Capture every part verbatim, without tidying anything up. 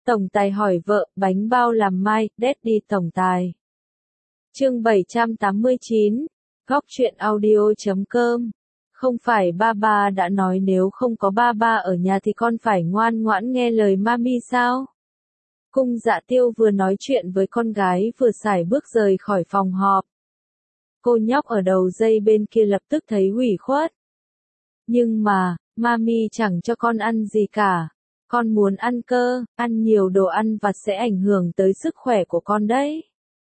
Tổng tài hỏi vợ, bánh bao làm mai, Daddy tổng tài. Chương bảy trăm tám mươi chín, góc truyện audio chấm com. Không phải ba ba đã nói nếu không có ba ba ở nhà thì con phải ngoan ngoãn nghe lời mami sao? Cung Dạ Tiêu vừa nói chuyện với con gái vừa sải bước rời khỏi phòng họp. Cô nhóc ở đầu dây bên kia lập tức thấy ủy khuất. Nhưng mà, mami chẳng cho con ăn gì cả. Con muốn ăn cơ, ăn nhiều đồ ăn vặt sẽ ảnh hưởng tới sức khỏe của con đấy.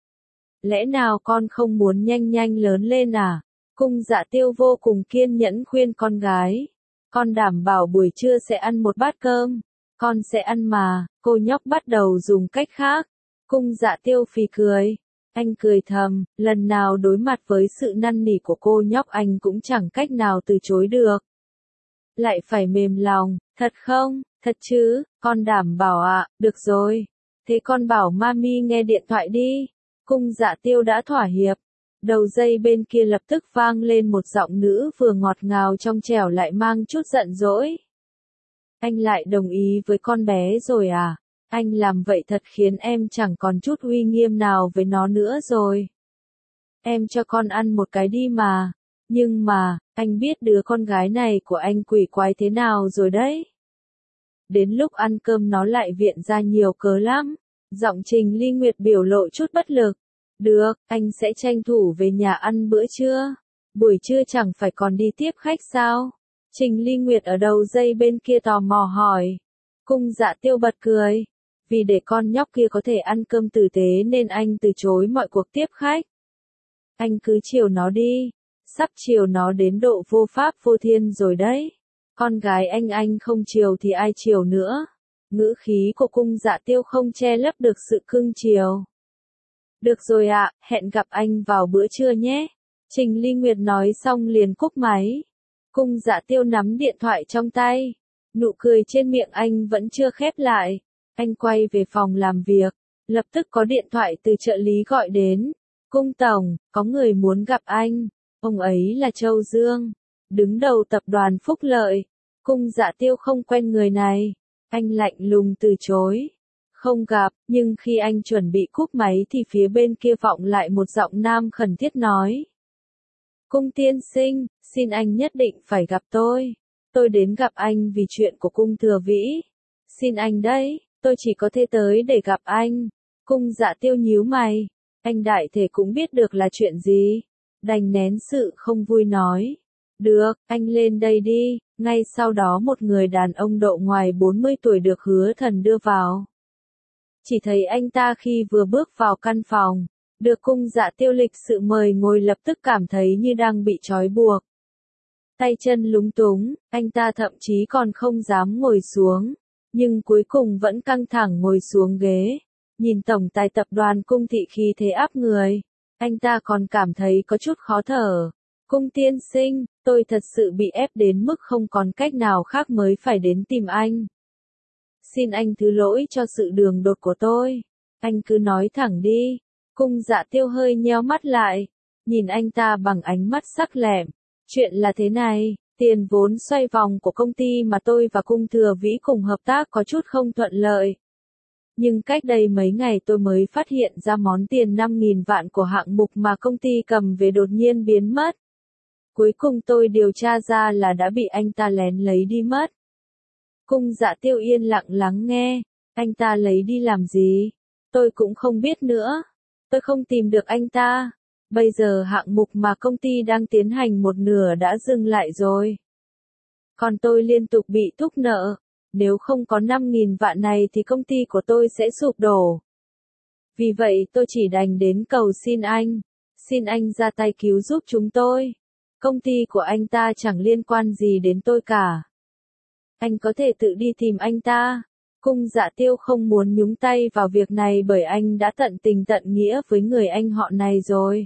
Lẽ nào con không muốn nhanh nhanh lớn lên à? Cung Dạ Tiêu vô cùng kiên nhẫn khuyên con gái. Con đảm bảo buổi trưa sẽ ăn một bát cơm. Con sẽ ăn mà, cô nhóc bắt đầu dùng cách khác. Cung Dạ Tiêu phì cười. Anh cười thầm, lần nào đối mặt với sự năn nỉ của cô nhóc anh cũng chẳng cách nào từ chối được. Lại phải mềm lòng, thật không, thật chứ, con đảm bảo ạ, à, được rồi. Thế con bảo mami nghe điện thoại đi. Cung Dạ Tiêu đã thỏa hiệp. Đầu dây bên kia lập tức vang lên một giọng nữ vừa ngọt ngào trong trẻo lại mang chút giận dỗi. Anh lại đồng ý với con bé rồi à? Anh làm vậy thật khiến em chẳng còn chút uy nghiêm nào với nó nữa rồi. Em cho con ăn một cái đi mà. Nhưng mà, anh biết đứa con gái này của anh quỷ quái thế nào rồi đấy. Đến lúc ăn cơm nó lại viện ra nhiều cớ lắm. Giọng Trình Ly Nguyệt biểu lộ chút bất lực. Được, anh sẽ tranh thủ về nhà ăn bữa trưa. Buổi trưa chẳng phải còn đi tiếp khách sao? Trình Ly Nguyệt ở đầu dây bên kia tò mò hỏi. Cung Dạ Tiêu bật cười. Vì để con nhóc kia có thể ăn cơm tử tế nên anh từ chối mọi cuộc tiếp khách. Anh cứ chiều nó đi. Sắp chiều nó đến độ vô pháp vô thiên rồi đấy. Con gái anh anh không chiều thì ai chiều nữa. Ngữ khí của Cung Dạ Tiêu không che lấp được sự cưng chiều. Được rồi ạ, hẹn gặp anh vào bữa trưa nhé. Trình Ly Nguyệt nói xong liền cúp máy. Cung Dạ Tiêu nắm điện thoại trong tay. Nụ cười trên miệng anh vẫn chưa khép lại. Anh quay về phòng làm việc. Lập tức có điện thoại từ trợ lý gọi đến. Cung tổng, có người muốn gặp anh. Ông ấy là Châu Dương, đứng đầu tập đoàn Phúc Lợi. Cung Dạ Tiêu không quen người này. Anh lạnh lùng từ chối. Không gặp, nhưng khi anh chuẩn bị cúp máy thì phía bên kia vọng lại một giọng nam khẩn thiết nói. Cung tiên sinh, xin anh nhất định phải gặp tôi. Tôi đến gặp anh vì chuyện của cung Thừa Vĩ. Xin anh đấy, tôi chỉ có thể tới để gặp anh. Cung Dạ Tiêu nhíu mày. Anh đại thể cũng biết được là chuyện gì. Đành nén sự không vui nói. Được, anh lên đây đi. Ngay sau đó một người đàn ông độ ngoài bốn mươi tuổi được Hứa Thần đưa vào. Chỉ thấy anh ta khi vừa bước vào căn phòng, được Cung Dạ Tiêu lịch sự mời ngồi lập tức cảm thấy như đang bị trói buộc. Tay chân lúng túng, anh ta thậm chí còn không dám ngồi xuống, nhưng cuối cùng vẫn căng thẳng ngồi xuống ghế. Nhìn tổng tài tập đoàn Cung thị khí thế áp người, anh ta còn cảm thấy có chút khó thở. Cung tiên sinh, tôi thật sự bị ép đến mức không còn cách nào khác mới phải đến tìm anh. Xin anh thứ lỗi cho sự đường đột của tôi. Anh cứ nói thẳng đi. Cung Dạ Tiêu hơi nheo mắt lại, nhìn anh ta bằng ánh mắt sắc lẻm. Chuyện là thế này, tiền vốn xoay vòng của công ty mà tôi và Cung Thừa Vĩ cùng hợp tác có chút không thuận lợi. Nhưng cách đây mấy ngày tôi mới phát hiện ra món tiền năm nghìn vạn của hạng mục mà công ty cầm về đột nhiên biến mất. Cuối cùng tôi điều tra ra là đã bị anh ta lén lấy đi mất. Cung Dạ Tiêu yên lặng lắng nghe. Anh ta lấy đi làm gì? Tôi cũng không biết nữa. Tôi không tìm được anh ta. Bây giờ hạng mục mà công ty đang tiến hành một nửa đã dừng lại rồi. Còn tôi liên tục bị thúc nợ. Nếu không có năm nghìn vạn này thì công ty của tôi sẽ sụp đổ. Vì vậy tôi chỉ đành đến cầu xin anh. Xin anh ra tay cứu giúp chúng tôi. Công ty của anh ta chẳng liên quan gì đến tôi cả. Anh có thể tự đi tìm anh ta. Cung Dạ Tiêu không muốn nhúng tay vào việc này bởi anh đã tận tình tận nghĩa với người anh họ này rồi.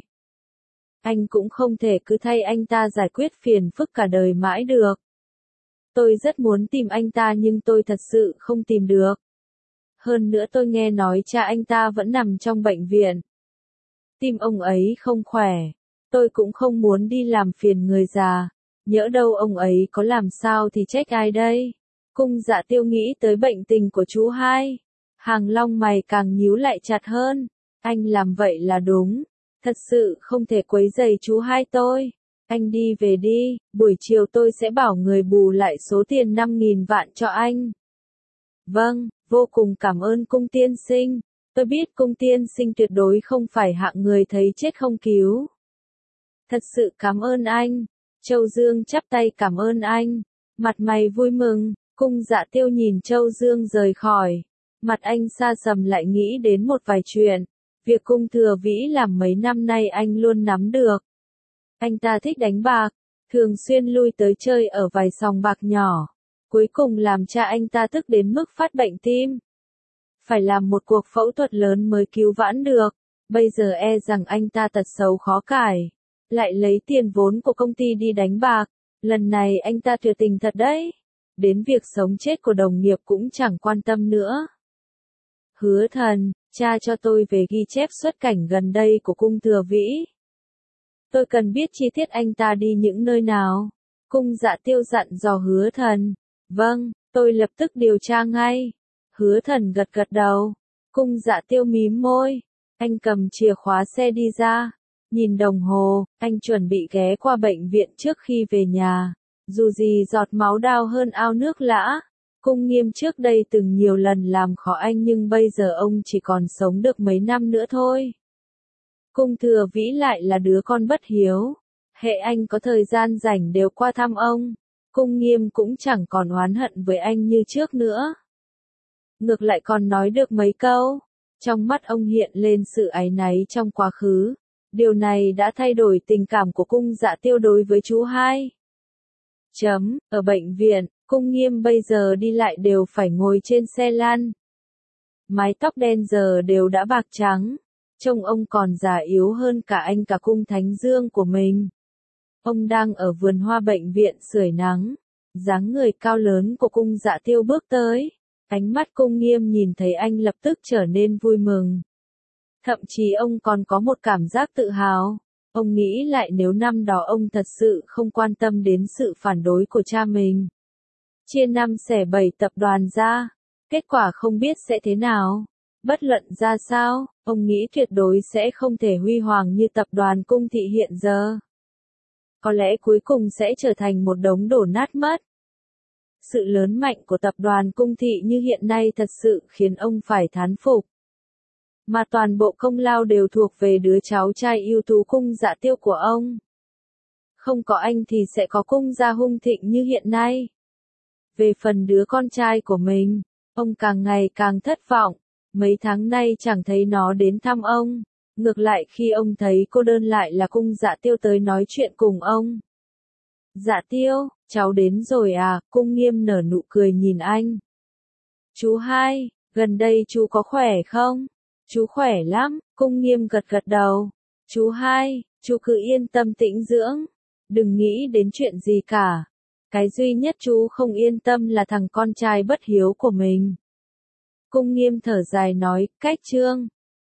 Anh cũng không thể cứ thay anh ta giải quyết phiền phức cả đời mãi được. Tôi rất muốn tìm anh ta nhưng tôi thật sự không tìm được. Hơn nữa tôi nghe nói cha anh ta vẫn nằm trong bệnh viện. Tim ông ấy không khỏe. Tôi cũng không muốn đi làm phiền người già. Nhỡ đâu ông ấy có làm sao thì trách ai đây? Cung Dạ Tiêu nghĩ tới bệnh tình của chú hai. Hàng Long mày càng nhíu lại chặt hơn. Anh làm vậy là đúng. Thật sự không thể quấy rầy chú hai tôi. Anh đi về đi, buổi chiều tôi sẽ bảo người bù lại số tiền năm nghìn vạn cho anh. Vâng, vô cùng cảm ơn Cung tiên sinh. Tôi biết Cung tiên sinh tuyệt đối không phải hạng người thấy chết không cứu. Thật sự cảm ơn anh. Châu Dương chắp tay cảm ơn anh. Mặt mày vui mừng, Cung Dạ Tiêu nhìn Châu Dương rời khỏi. Mặt anh xa sầm lại nghĩ đến một vài chuyện. Việc Cung Thừa Vĩ làm mấy năm nay anh luôn nắm được. Anh ta thích đánh bạc, thường xuyên lui tới chơi ở vài sòng bạc nhỏ. Cuối cùng làm cha anh ta tức đến mức phát bệnh tim. Phải làm một cuộc phẫu thuật lớn mới cứu vãn được. Bây giờ e rằng anh ta tật xấu khó cải. Lại lấy tiền vốn của công ty đi đánh bạc. Lần này anh ta tuyệt tình thật đấy. Đến việc sống chết của đồng nghiệp cũng chẳng quan tâm nữa. Hứa Thần, cha cho tôi về ghi chép xuất cảnh gần đây của Cung Thừa Vĩ. Tôi cần biết chi tiết anh ta đi những nơi nào. Cung Dạ Tiêu dặn dò Hứa Thần. Vâng, tôi lập tức điều tra ngay. Hứa Thần gật gật đầu. Cung Dạ Tiêu mím môi. Anh cầm chìa khóa xe đi ra. Nhìn đồng hồ, anh chuẩn bị ghé qua bệnh viện trước khi về nhà. Dù gì giọt máu đau hơn ao nước lã. Cung Nghiêm trước đây từng nhiều lần làm khó anh nhưng bây giờ ông chỉ còn sống được mấy năm nữa thôi. Cung Thừa Vĩ lại là đứa con bất hiếu. Hệ anh có thời gian rảnh đều qua thăm ông. Cung Nghiêm cũng chẳng còn oán hận với anh như trước nữa. Ngược lại còn nói được mấy câu. Trong mắt ông hiện lên sự áy náy trong quá khứ. Điều này đã thay đổi tình cảm của Cung Dạ Tiêu đối với chú hai. Chấm, ở bệnh viện, Cung Nghiêm bây giờ đi lại đều phải ngồi trên xe lăn. Mái tóc đen giờ đều đã bạc trắng. Trông ông còn già yếu hơn cả anh cả Cung Thánh Dương của mình. Ông đang ở vườn hoa bệnh viện sưởi nắng. Dáng người cao lớn của Cung Dạ Tiêu bước tới. Ánh mắt Cung Nghiêm nhìn thấy anh lập tức trở nên vui mừng. Thậm chí ông còn có một cảm giác tự hào. Ông nghĩ lại nếu năm đó ông thật sự không quan tâm đến sự phản đối của cha mình. Chia năm xẻ bảy tập đoàn ra. Kết quả không biết sẽ thế nào. Bất luận ra sao, ông nghĩ tuyệt đối sẽ không thể huy hoàng như tập đoàn Cung Thị hiện giờ. Có lẽ cuối cùng sẽ trở thành một đống đổ nát mất. Sự lớn mạnh của tập đoàn Cung Thị như hiện nay thật sự khiến ông phải thán phục. Mà toàn bộ công lao đều thuộc về đứa cháu trai ưu tú Cung Dạ Tiêu của ông. Không có anh thì sẽ có Cung gia hung thịnh như hiện nay. Về phần đứa con trai của mình, ông càng ngày càng thất vọng. Mấy tháng nay chẳng thấy nó đến thăm ông. Ngược lại khi ông thấy cô đơn lại là Cung Dạ Tiêu tới nói chuyện cùng ông. Dạ Tiêu, cháu đến rồi à? Cung Nghiêm nở nụ cười nhìn anh. Chú hai, gần đây chú có khỏe không? Chú khỏe lắm, Cung Nghiêm gật gật đầu. Chú hai, chú cứ yên tâm tĩnh dưỡng. Đừng nghĩ đến chuyện gì cả. Cái duy nhất chú không yên tâm là thằng con trai bất hiếu của mình. Cung Nghiêm thở dài nói, cách chương.